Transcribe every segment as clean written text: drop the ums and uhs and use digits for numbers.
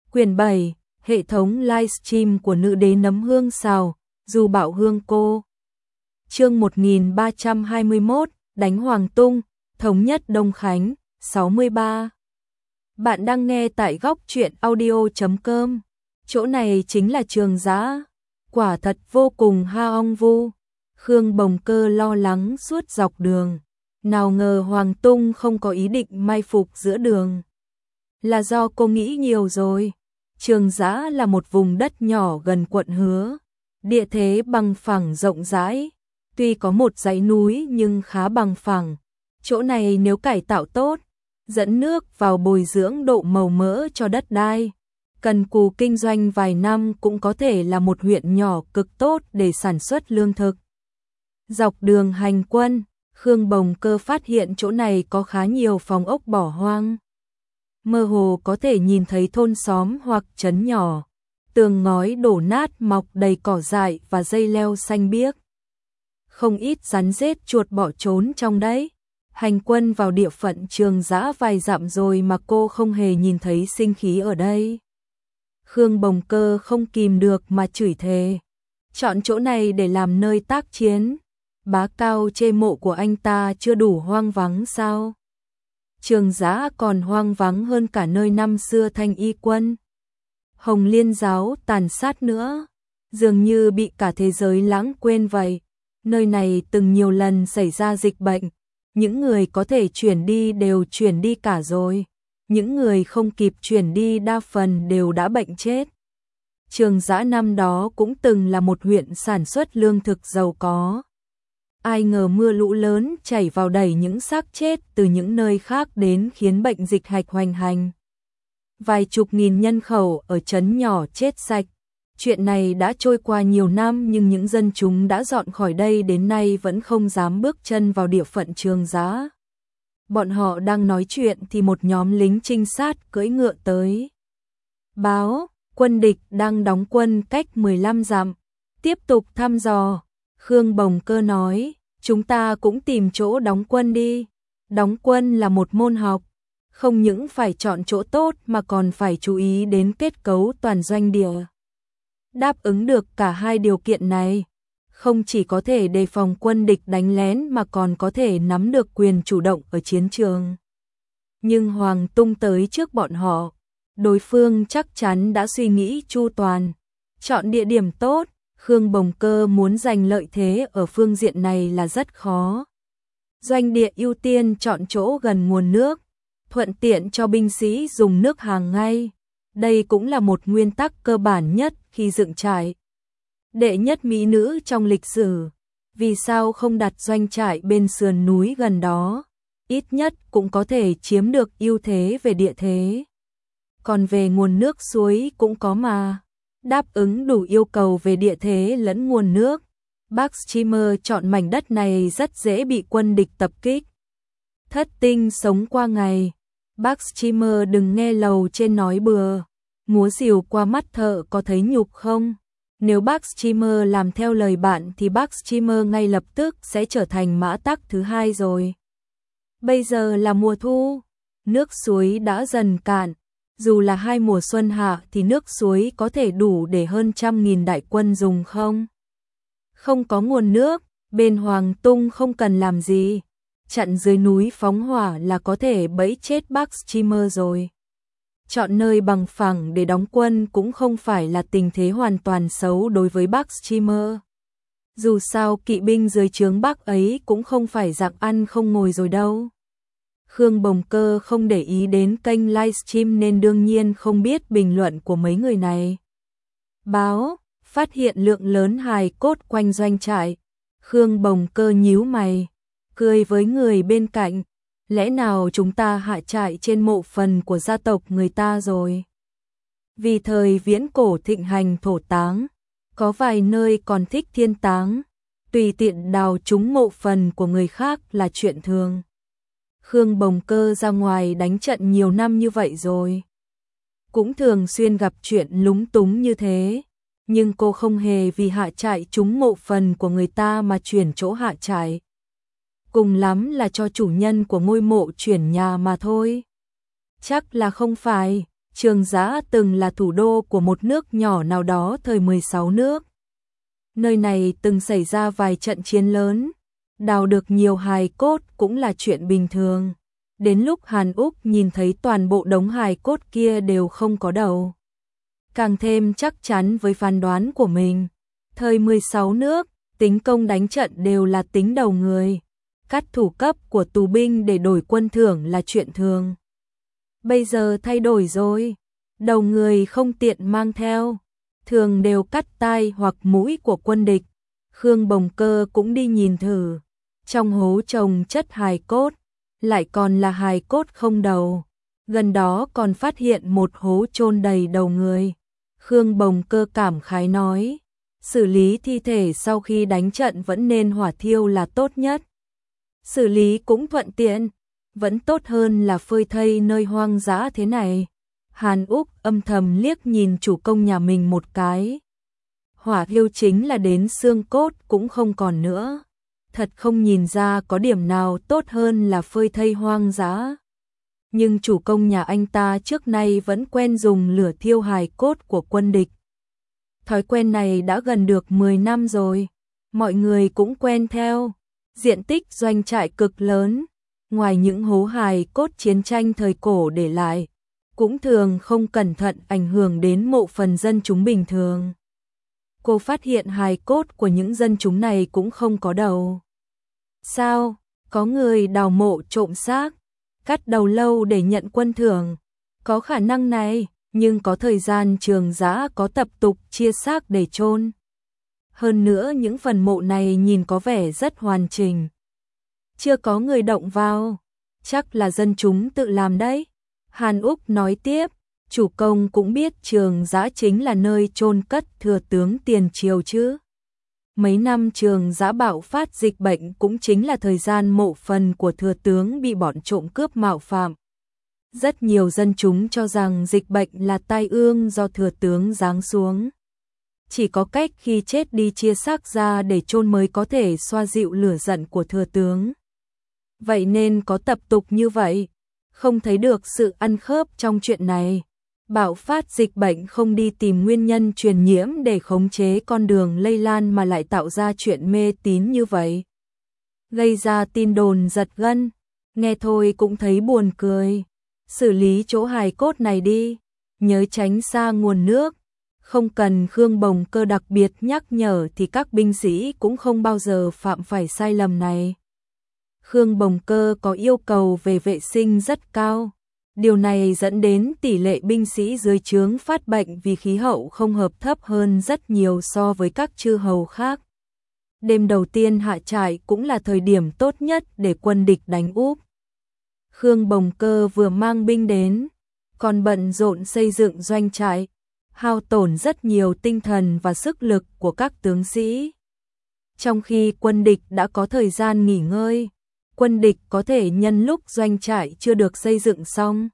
Quyển 7, hệ thống livestream của nữ đế nấm hương xào, Du Bảo Hương cô. Chương 1321, đánh Hoàng Tung, thống nhất Đông Khánh, 63. Bạn đang nghe tại góc truyện audio.com. Chỗ này chính là Trường Giã. Quả thật vô cùng ha ong vu. Khương Bồng Cơ lo lắng suốt dọc đường. Nào ngờ Hoàng Tung không có ý định mai phục giữa đường. Là do cô nghĩ nhiều rồi. Trường Giã là một vùng đất nhỏ gần quận Hứa. Địa thế bằng phẳng rộng rãi. Tuy có một dãy núi nhưng khá bằng phẳng. Chỗ này nếu cải tạo tốt, dẫn nước vào bồi dưỡng độ màu mỡ cho đất đai, cần cù kinh doanh vài năm cũng có thể là một huyện nhỏ cực tốt để sản xuất lương thực. Dọc đường hành quân, Khương Bồng Cơ phát hiện chỗ này có khá nhiều phòng ốc bỏ hoang. Mơ hồ có thể nhìn thấy thôn xóm hoặc trấn nhỏ, tường ngói đổ nát mọc đầy cỏ dại và dây leo xanh biếc. Không ít rắn rết chuột bỏ trốn trong đấy. Hành quân vào địa phận Trường Giã vài dặm rồi mà cô không hề nhìn thấy sinh khí ở đây. Khương Bồng Cơ không kìm được mà chửi thề. Chọn chỗ này để làm nơi tác chiến. Bá Cao chê mộ của anh ta chưa đủ hoang vắng sao? Trường Giã còn hoang vắng hơn cả nơi năm xưa Thanh Y quân, Hồng Liên giáo tàn sát nữa. Dường như bị cả thế giới lãng quên vậy. Nơi này từng nhiều lần xảy ra dịch bệnh. Những người có thể chuyển đi đều chuyển đi cả rồi. Những người không kịp chuyển đi đa phần đều đã bệnh chết. Trường Giã năm đó cũng từng là một huyện sản xuất lương thực giàu có. Ai ngờ mưa lũ lớn chảy vào đẩy những xác chết từ những nơi khác đến khiến bệnh dịch hạch hoành hành. Vài chục nghìn nhân khẩu ở trấn nhỏ chết sạch. Chuyện này đã trôi qua nhiều năm nhưng những dân chúng đã dọn khỏi đây đến nay vẫn không dám bước chân vào địa phận Trường Giã. Bọn họ đang nói chuyện thì một nhóm lính trinh sát cưỡi ngựa tới. Báo, quân địch đang đóng quân cách 15 dặm. Tiếp tục thăm dò. Khương Bồng Cơ nói, chúng ta cũng tìm chỗ đóng quân đi. Đóng quân là một môn học. Không những phải chọn chỗ tốt mà còn phải chú ý đến kết cấu toàn doanh địa. Đáp ứng được cả hai điều kiện này, không chỉ có thể đề phòng quân địch đánh lén mà còn có thể nắm được quyền chủ động ở chiến trường. Nhưng Hoàng Tung tới trước bọn họ, đối phương chắc chắn đã suy nghĩ chu toàn, chọn địa điểm tốt. Khương Bồng Cơ muốn giành lợi thế ở phương diện này là rất khó. Doanh địa ưu tiên chọn chỗ gần nguồn nước, thuận tiện cho binh sĩ dùng nước hàng ngày. Đây cũng là một nguyên tắc cơ bản nhất khi dựng trại. Đệ nhất mỹ nữ trong lịch sử, vì sao không đặt doanh trại bên sườn núi gần đó, ít nhất cũng có thể chiếm được ưu thế về địa thế. Còn về nguồn nước suối cũng có mà, đáp ứng đủ yêu cầu về địa thế lẫn nguồn nước. Bác Streamer chọn mảnh đất này rất dễ bị quân địch tập kích. Thất tinh sống qua ngày. Bác Streamer đừng nghe lầu trên nói bừa. Múa rìu qua mắt thợ có thấy nhục không? Nếu bác Streamer làm theo lời bạn thì bác Streamer ngay lập tức sẽ trở thành mã tắc thứ hai rồi. Bây giờ là mùa thu, nước suối đã dần cạn. Dù là hai mùa xuân hạ thì nước suối có thể đủ để hơn 100.000 đại quân dùng không? Không có nguồn nước, bên Hoàng Tung không cần làm gì. Chặn dưới núi phóng hỏa là có thể bẫy chết bác Streamer rồi. Chọn nơi bằng phẳng để đóng quân cũng không phải là tình thế hoàn toàn xấu đối với bác Streamer. Dù sao kỵ binh dưới trướng bác ấy cũng không phải dạng ăn không ngồi rồi đâu. Khương Bồng Cơ không để ý đến kênh livestream nên đương nhiên không biết bình luận của mấy người này. Báo, phát hiện lượng lớn hài cốt quanh doanh trại. Khương Bồng Cơ nhíu mày, cười với người bên cạnh. Lẽ nào chúng ta hạ trại trên mộ phần của gia tộc người ta rồi? Vì thời viễn cổ thịnh hành thổ táng, có vài nơi còn thích thiên táng, tùy tiện đào trúng mộ phần của người khác là chuyện thường. Khương Bồng Cơ ra ngoài đánh trận nhiều năm như vậy rồi, cũng thường xuyên gặp chuyện lúng túng như thế, nhưng cô không hề vì hạ trại trúng mộ phần của người ta mà chuyển chỗ hạ trại. Cùng lắm là cho chủ nhân của ngôi mộ chuyển nhà mà thôi. Chắc là không phải, Trường Giã từng là thủ đô của một nước nhỏ nào đó thời 16 nước. Nơi này từng xảy ra vài trận chiến lớn, đào được nhiều hài cốt cũng là chuyện bình thường. Đến lúc Hàn Úc nhìn thấy toàn bộ đống hài cốt kia đều không có đầu, càng thêm chắc chắn với phán đoán của mình. Thời 16 nước, tính công đánh trận đều là tính đầu người. Cắt thủ cấp của tù binh để đổi quân thưởng là chuyện thường. Bây giờ thay đổi rồi, đầu người không tiện mang theo, thường đều cắt tai hoặc mũi của quân địch. Khương Bồng Cơ cũng đi nhìn thử, trong hố chồng chất hài cốt, lại còn là hài cốt không đầu. Gần đó còn phát hiện một hố chôn đầy đầu người. Khương Bồng Cơ cảm khái nói, xử lý thi thể sau khi đánh trận vẫn nên hỏa thiêu là tốt nhất. Xử lý cũng thuận tiện, vẫn tốt hơn là phơi thây nơi hoang dã thế này. Hàn Úc âm thầm liếc nhìn chủ công nhà mình một cái. Hỏa thiêu chính là đến xương cốt cũng không còn nữa. Thật không nhìn ra có điểm nào tốt hơn là phơi thây hoang dã. Nhưng chủ công nhà anh ta trước nay vẫn quen dùng lửa thiêu hài cốt của quân địch. Thói quen này đã gần được 10 năm rồi, mọi người cũng quen theo. Diện tích doanh trại cực lớn, ngoài những hố hài cốt chiến tranh thời cổ để lại, cũng thường không cẩn thận ảnh hưởng đến mộ phần dân chúng bình thường. Cô phát hiện hài cốt của những dân chúng này cũng không có đầu. Sao? Có người đào mộ trộm xác, cắt đầu lâu để nhận quân thưởng. Có khả năng này, nhưng có thời gian Trường Giã có tập tục chia xác để chôn. Hơn nữa những phần mộ này nhìn có vẻ rất hoàn chỉnh. Chưa có người động vào, chắc là dân chúng tự làm đấy. Hàn Úc nói tiếp, chủ công cũng biết Trường Giã chính là nơi chôn cất thừa tướng tiền triều chứ. Mấy năm Trường Giã bạo phát dịch bệnh cũng chính là thời gian mộ phần của thừa tướng bị bọn trộm cướp mạo phạm. Rất nhiều dân chúng cho rằng dịch bệnh là tai ương do thừa tướng giáng xuống. Chỉ có cách khi chết đi chia xác ra để chôn mới có thể xoa dịu lửa giận của thừa tướng. Vậy nên có tập tục như vậy, không thấy được sự ăn khớp trong chuyện này. Bạo phát dịch bệnh không đi tìm nguyên nhân truyền nhiễm để khống chế con đường lây lan mà lại tạo ra chuyện mê tín như vậy. Gây ra tin đồn giật gân, nghe thôi cũng thấy buồn cười. Xử lý chỗ hài cốt này đi, nhớ tránh xa nguồn nước. Không cần Khương Bồng Cơ đặc biệt nhắc nhở thì các binh sĩ cũng không bao giờ phạm phải sai lầm này. Khương Bồng Cơ có yêu cầu về vệ sinh rất cao. Điều này dẫn đến tỷ lệ binh sĩ dưới trướng phát bệnh vì khí hậu không hợp thấp hơn rất nhiều so với các chư hầu khác. Đêm đầu tiên hạ trại cũng là thời điểm tốt nhất để quân địch đánh úp. Khương Bồng Cơ vừa mang binh đến, còn bận rộn xây dựng doanh trại, hao tổn rất nhiều tinh thần và sức lực của các tướng sĩ. Trong khi quân địch đã có thời gian nghỉ ngơi, quân địch có thể nhân lúc doanh trại chưa được xây dựng xong.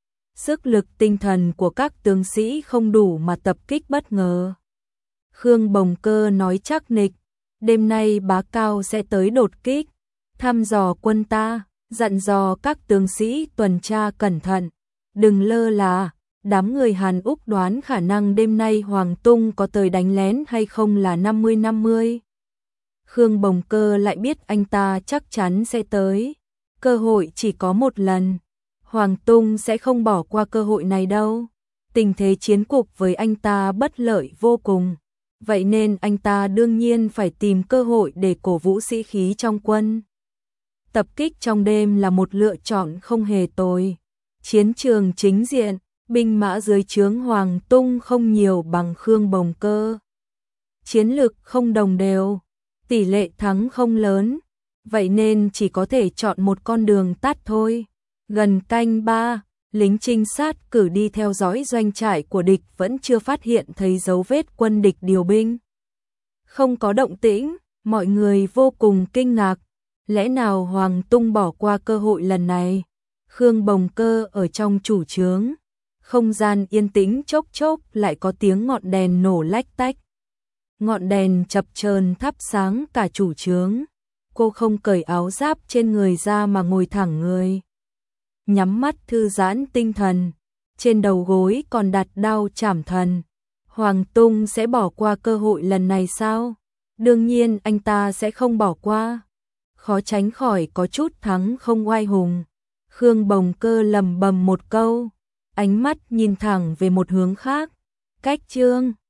Sức lực tinh thần của các tướng sĩ không đủ mà tập kích bất ngờ. Khương Bồng Cơ nói chắc nịch, đêm nay Bá Cao sẽ tới đột kích, thăm dò quân ta, dặn dò các tướng sĩ tuần tra cẩn thận, đừng lơ là. Đám người Hàn Úc đoán khả năng đêm nay Hoàng Tung có tới đánh lén hay không là 50-50. Khương Bồng Cơ lại biết anh ta chắc chắn sẽ tới. Cơ hội chỉ có một lần. Hoàng Tung sẽ không bỏ qua cơ hội này đâu. Tình thế chiến cục với anh ta bất lợi vô cùng. Vậy nên anh ta đương nhiên phải tìm cơ hội để cổ vũ sĩ khí trong quân. Tập kích trong đêm là một lựa chọn không hề tồi. Chiến trường chính diện, binh mã dưới trướng Hoàng Tung không nhiều bằng Khương Bồng Cơ. Chiến lực không đồng đều, tỷ lệ thắng không lớn, vậy nên chỉ có thể chọn một con đường tắt thôi. Gần canh 3, lính trinh sát cử đi theo dõi doanh trại của địch vẫn chưa phát hiện thấy dấu vết quân địch điều binh. Không có động tĩnh, mọi người vô cùng kinh ngạc. Lẽ nào Hoàng Tung bỏ qua cơ hội lần này? Khương Bồng Cơ ở trong chủ trướng. Không gian yên tĩnh chốc chốc lại có tiếng ngọn đèn nổ lách tách. Ngọn đèn chập chờn thắp sáng cả chủ trướng. Cô không cởi áo giáp trên người ra mà ngồi thẳng người. Nhắm mắt thư giãn tinh thần. trên đầu gối còn đặt đao trảm thần. Hoàng Tung sẽ bỏ qua cơ hội lần này sao? Đương nhiên anh ta sẽ không bỏ qua. Khó tránh khỏi có chút thắng không oai hùng. Khương Bồng Cơ lầm bầm một câu, ánh mắt nhìn thẳng về một hướng khác. Cách Trương